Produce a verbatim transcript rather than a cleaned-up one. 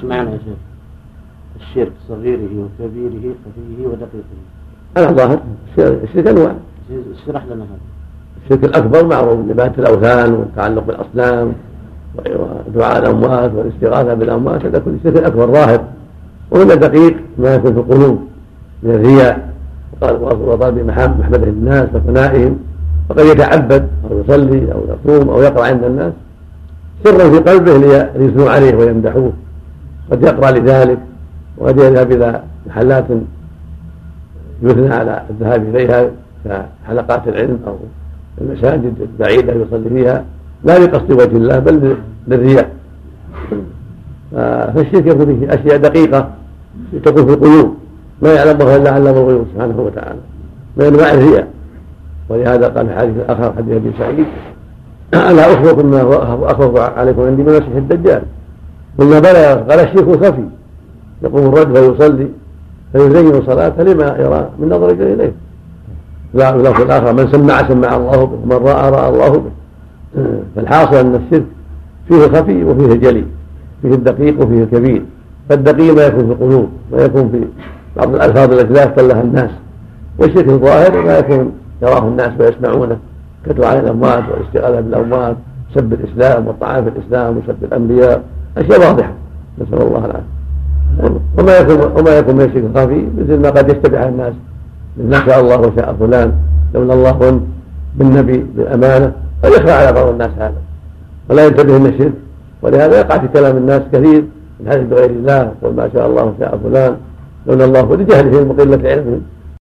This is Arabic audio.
معنى يا شيخ الشرك صغيره وكبيره خفيه ودقيقه؟ على ظاهر الشرك انواع. اشرح لنا هذا. الشرك الاكبر معروف عباده الاوثان والتعلق بالاصنام ودعاء الاموات والاستغاثه بالاموات، هذا كل شرك اكبر ظاهر. وهنا دقيق ما يكون في القلوب من الرياء وطلب محمده الناس وثنائهم، فقد يتعبد او يصلي او يصوم او يقرا عند الناس سرا في قلبه ليثنوا عليه ويمدحوه، قد يقرا لذلك وقد يذهب الى محلات يثنى على الذهاب اليها كحلقات العلم او المساجد البعيده يصلي فيها لا لقصد وجه الله بل للرياء. فالشرك يكون فيه اشياء دقيقه تكون في القلوب ما يعلمها الا علم الغيوب سبحانه وتعالى من انواع الرياء. ولهذا قال في حديث اخر حديث ابي سعيد الا اخبركم ما اخوف عليكم عندي من المسيح الدجال؟ قلنا بلى. قال الشرك خفي يقوم الرجل فيصلي فيزين صلاته لما يرى من نظر اليه. لا في الاخر من سمع سمع الله به ومن راى راى الله به. فالحاصل ان الشرك فيه الخفي وفيه الجلي، فيه الدقيق وفيه الكبير. فالدقيق ما يكون في القلوب ما يكون في بعض الالفاظ التي لا يفتن لها الناس، والشرك الظاهر ما يكون يراه الناس ويسمعونه كدعاء الاموات والاستغاثه بالاموات سب الاسلام والطعام في الاسلام وسب الانبياء، اشياء واضحه نسال الله العافيه. وما يكون وما يكون من الشرك الخفي مثل ما قد يشتبه الناس ما شاء الله وشاء فلان لولا الله بالنبي بالامانه، قد يخفى على بعض الناس هذا ولا ينتبه من الشرك. ولهذا يقع في كلام الناس كثير من حديث بغير الله وما شاء الله وشاء فلان لولا الله ولجهلهم وقله علمهم